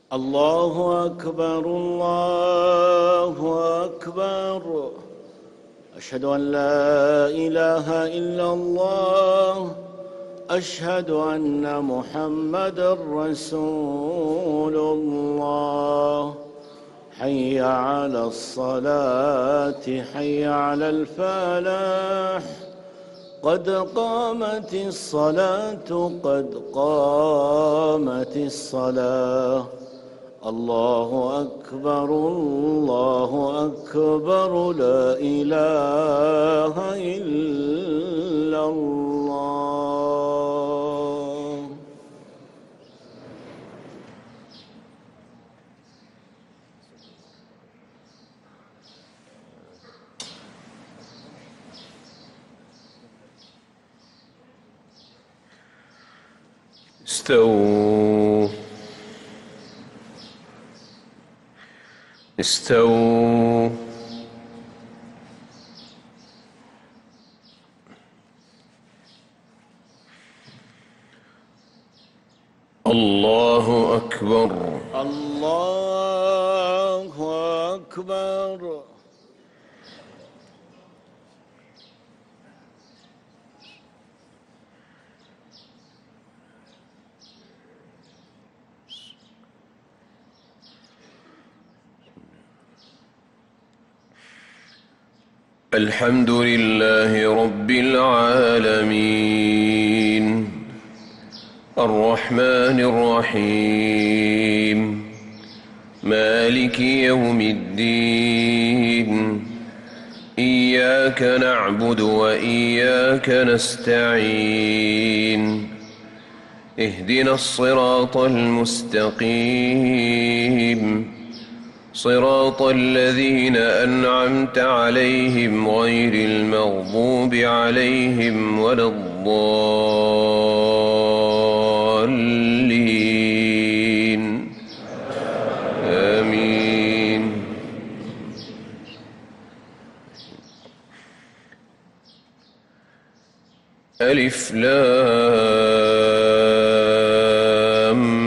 الله أكبر الله أكبر. أشهد أن لا إله إلا الله. أشهد أن محمدًا رسول الله. حي على الصلاة حي على الفلاح. قد قامت الصلاة قد قامت الصلاة. الله أكبر الله أكبر. لا إله إلا الله. استووا استووا. الله أكبر الله أكبر. الحمد لله رب العالمين الرحمن الرحيم مالك يوم الدين. إياك نعبد وإياك نستعين. اهدنا الصراط المستقيم صراط الذين أنعمت عليهم غير المغضوب عليهم ولا الضالين. آمين. ألف لام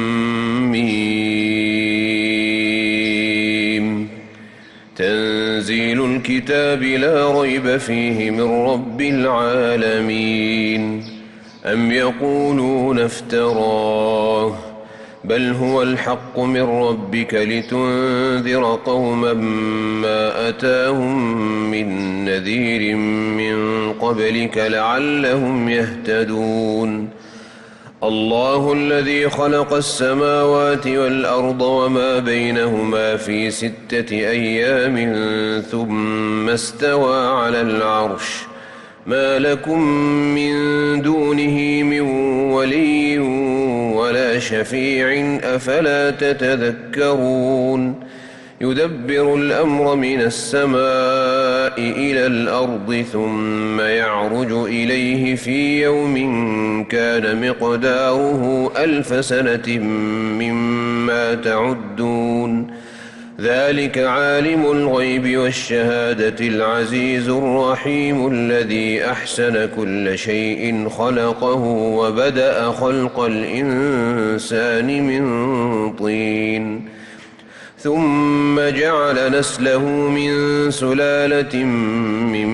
تنزيل الكتاب لا ريب فيه من رب العالمين. أم يقولون افتراه بل هو الحق من ربك لتنذر قوما ما أتاهم من نذير من قبلك لعلهم يهتدون. الله الذي خلق السماوات والأرض وما بينهما في 6 أيام ثم استوى على العرش. ما لكم من دونه من ولي ولا شفيع أفلا تتذكرون. يدبر الأمر من السماء إلى الأرض ثم يعرج إليه في يوم كان مقداره 1000 سنة مما تعدون. ذلك عالم الغيب والشهادة العزيز الرحيم الذي أحسن كل شيء خلقه وبدأ خلق الإنسان من طين ثم جعل نسله من سلالة من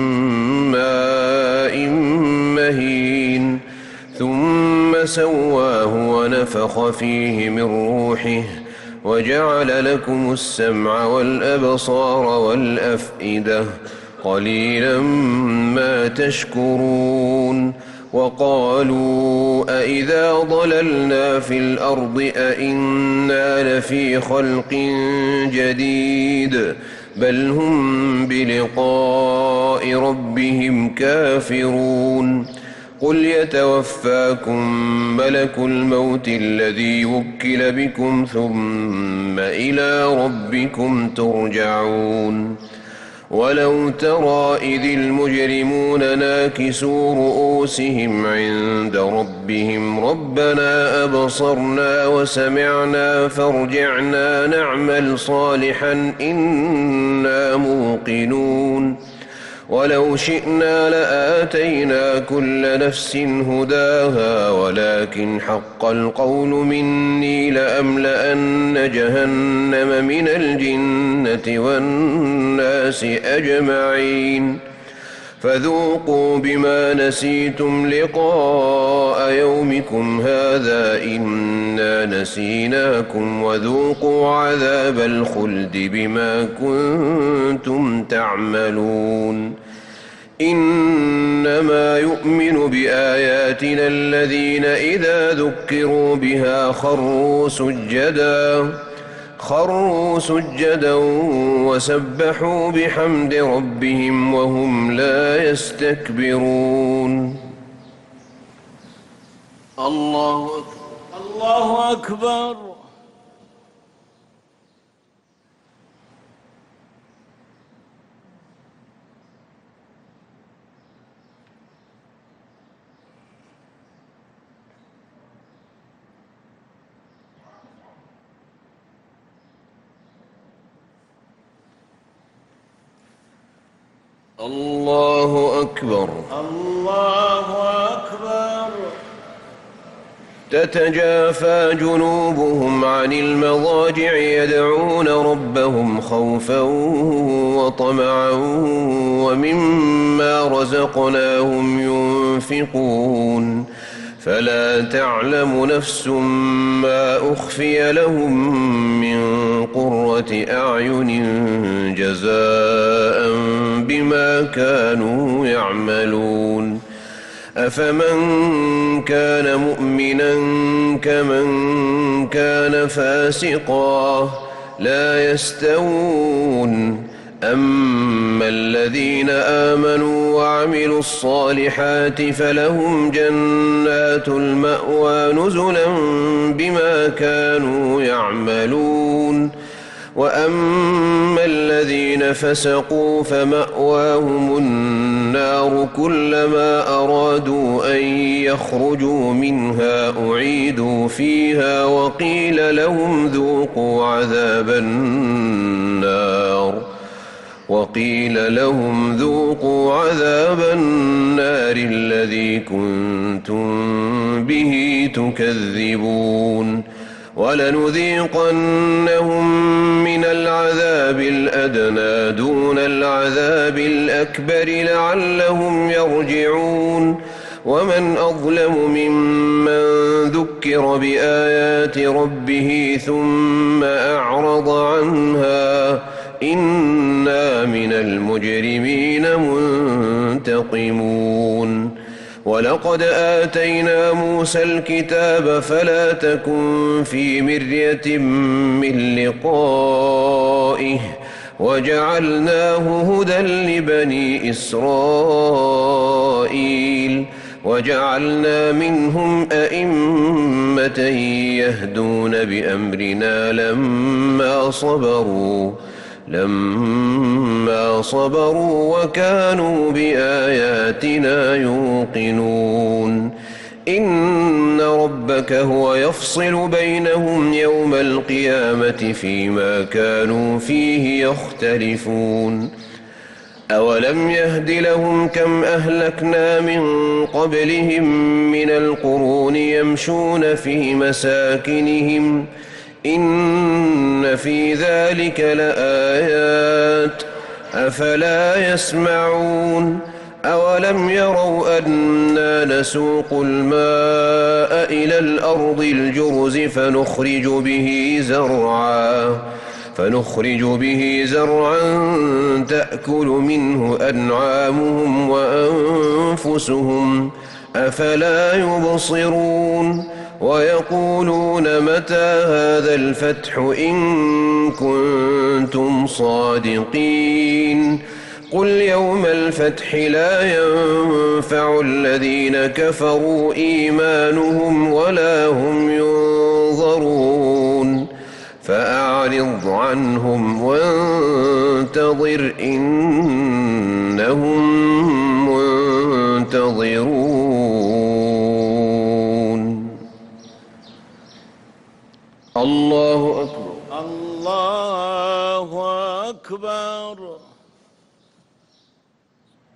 ماء مهين ثم سواه ونفخ فيه من روحه وجعل لكم السمع والأبصار والأفئدة قليلا ما تشكرون. وقالوا أإذا ضللنا في الأرض أإنا لفي خلق جديد بل هم بلقاء ربهم كافرون. قل يتوفاكم ملك الموت الذي وكل بكم ثم إلى ربكم ترجعون. ولو ترى إذ المجرمون ناكسوا رؤوسهم عند ربهم ربنا أبصرنا وسمعنا فارجعنا نعمل صالحا إنا موقنون. ولو شئنا لآتينا كل نفس هداها ولكن حق القول مني لأملأن جهنم من الجنة والناس أجمعين فذوقوا بما نسيتم لقاء يومكم هذا إنا نسيناكم وذوقوا عذاب الخلد بما كنتم تعملون إنما يؤمن بآياتنا الذين إذا ذكروا بها خروا سجدا وسبحوا بحمد ربهم وهم لا يستكبرون الله أكبر. الله أكبر. الله أكبر. تتجافى جنوبهم عن المضاجع يدعون ربهم خوفا وطمعا ومما رزقناهم ينفقون فلا تعلم نفس ما أخفي لهم من قرة أعين جزاء بما كانوا يعملون أفمن كان مؤمنا كمن كان فاسقا لا يستوون أما الذين آمنوا وعملوا الصالحات فلهم جنات المأوى نزلا بما كانوا يعملون وأما الذين فسقوا فمأواهم النار كلما أرادوا أن يخرجوا منها أعيدوا فيها وقيل لهم ذوقوا عذاب النار الذي كنتم به تكذبون ولنذيقنهم من العذاب الأدنى دون العذاب الأكبر لعلهم يرجعون ومن أظلم ممن ذكر بآيات ربه ثم أعرض عنها إنا من المجرمين منتقمون ولقد آتينا موسى الكتاب فلا تكن في مرية من لقائه وجعلناه هدى لبني إسرائيل وجعلنا منهم أئمة يهدون بأمرنا لما صبروا وكانوا بآياتنا يوقنون إن ربك هو يفصل بينهم يوم القيامة فيما كانوا فيه يختلفون أولم يهد لهم كم أهلكنا من قبلهم من القرون يمشون في مساكنهم إن في ذلك لآيات أفلا يسمعون أولم يروا أنا نسوق الماء إلى الأرض الجرز فنخرج به زرعا تأكل منه أنعامهم وأنفسهم أفلا يبصرون ويقولون متى هذا الفتح إن كنتم صادقين قل يوم الفتح لا ينفع الذين كفروا إيمانهم ولا هم ينظرون فأعرض عنهم وانتظر إنهم منتظرون الله أكبر. الله أكبر.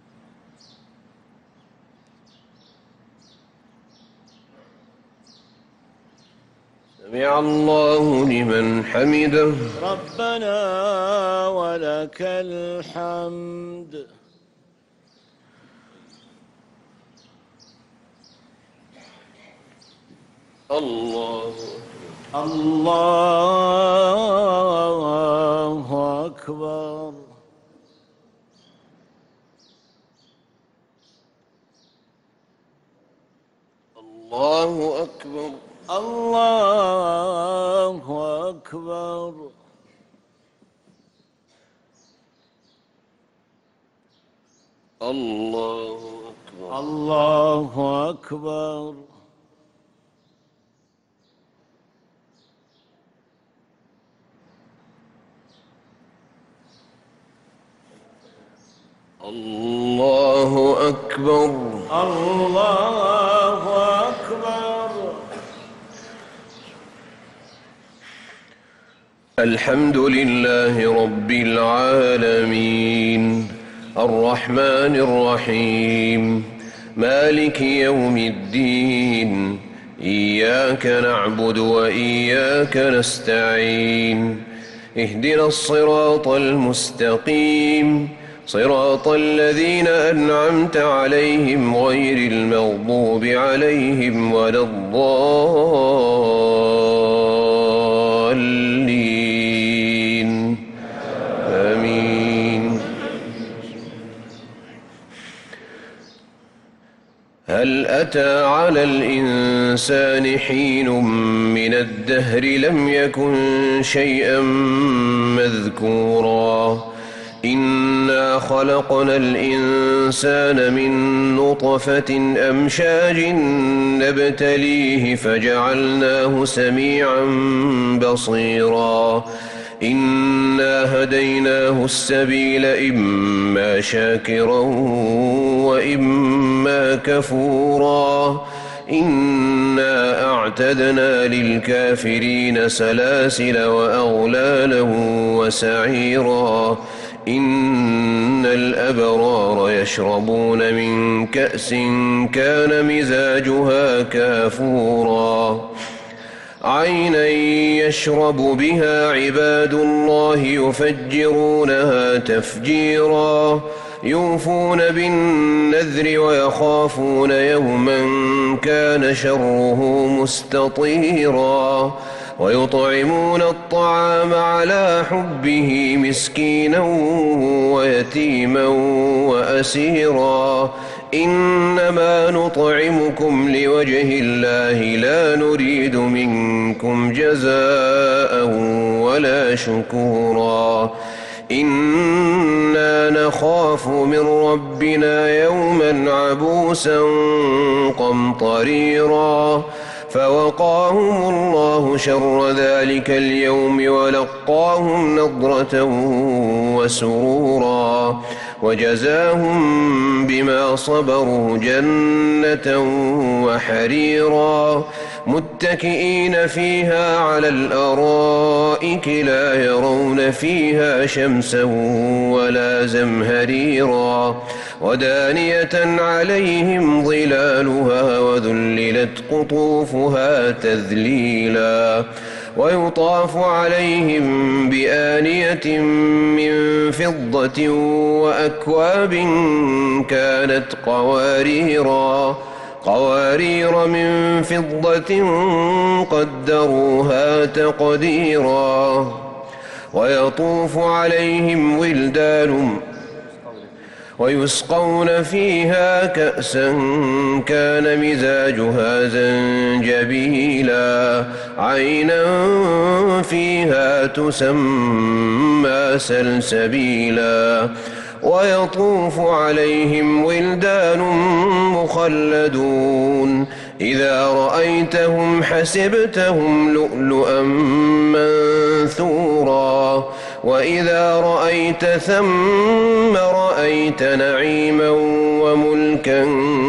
سمع الله لمن حمده. ربنا ولك الحمد. الله أكبر. الله أكبر. الله أكبر. الله أكبر. الله أكبر. الله أكبر. الله أكبر. الحمد لله رب العالمين الرحمن الرحيم مالك يوم الدين إياك نعبد وإياك نستعين اهدنا الصراط المستقيم صراط الذين أنعمت عليهم غير المغضوب عليهم ولا الضالين آمين. هل أتى على الإنسان حين من الدهر لم يكن شيئا مذكورا إنا خلقنا الإنسان من نطفة أمشاج نبتليه فجعلناه سميعا بصيرا إنا هديناه السبيل إما شاكرا وإما كفورا إنا أعتدنا للكافرين سلاسل وأغلالا وسعيرا إن الأبرار يشربون من كأس كان مزاجها كافورا عينا يشرب بها عباد الله يفجرونها تفجيرا يوفون بالنذر ويخافون يوما كان شره مستطيرا ويطعمون الطعام على حبه مسكينا ويتيما وأسيرا إنما نطعمكم لوجه الله لا نريد منكم جزاء ولا شكورا إنا نخاف من ربنا يوما عبوسا قمطريرا فوقاهم الله شر ذلك اليوم ولقاهم نضرة وسرورا وجزاهم بما صبروا جنة وحريرا متكئين فيها على الأرائك لا يرون فيها شمسا ولا زمهريرا ودانية عليهم ظلالها وذللت قطوفها تذليلا ويطاف عليهم بآنية من فضة وأكواب كانت قوارير من فضة قدروها تقديرا ويطوف عليهم ولدان ويسقون فيها كأسا كان مزاجها زنجبيلا عينا فيها تسمى سلسبيلا ويطوف عليهم ولدان مخلدون إذا رأيتهم حسبتهم لؤلؤا منثورا وإذا رأيت ثم رأيت نعيما وملكا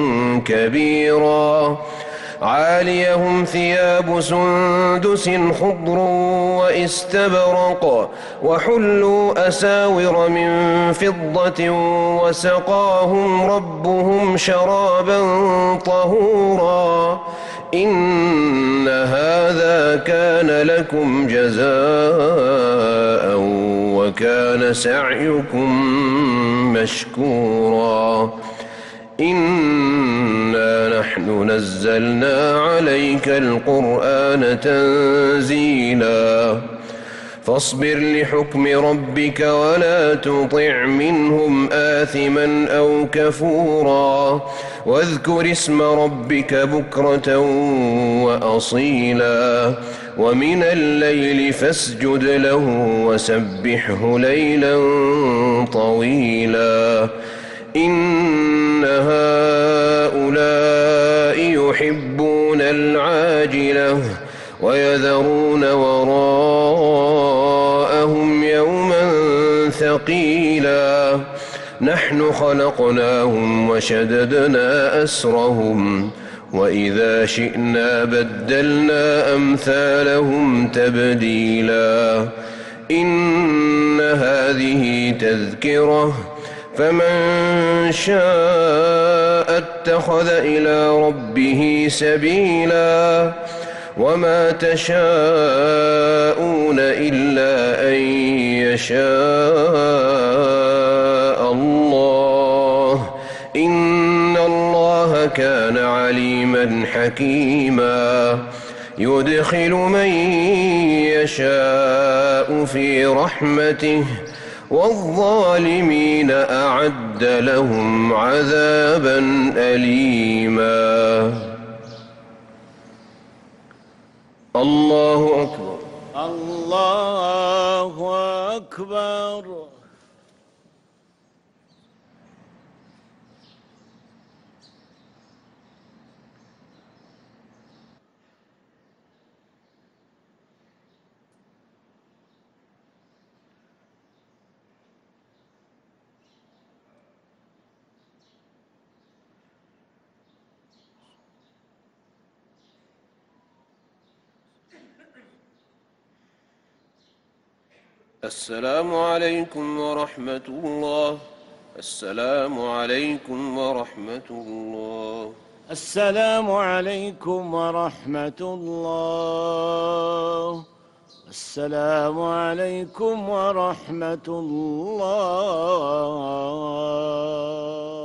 كبيرا عاليهم ثياب سندس خضر واستبرق وحلوا أساور من فضة وسقاهم ربهم شرابا طهورا إن هذا كان لكم جزاء وكان سعيكم مشكورا إنا نحن نزلنا عليك القرآن تنزيلا فاصبر لحكم ربك ولا تطع منهم آثما أو كفورا واذكر اسم ربك بكرة وأصيلا ومن الليل فاسجد له وسبحه ليلا طويلا إن هؤلاء يحبون العاجلة ويذرون وراءهم يوما ثقيلا نحن خلقناهم وشددنا أسرهم وإذا شئنا بدلنا أمثالهم تبديلا إن هذه تذكرة فمن شاء اتخذ إلى ربه سبيلا وما تشاءون إلا أن يشاء الله إن الله كان عليما حكيما يدخل من يشاء في رحمته والظالمين أعد لهم عذابا أليما الله أكبر الله أكبر. السلام عليكم ورحمة الله. السلام عليكم ورحمة الله. السلام عليكم ورحمة الله. السلام عليكم ورحمة الله.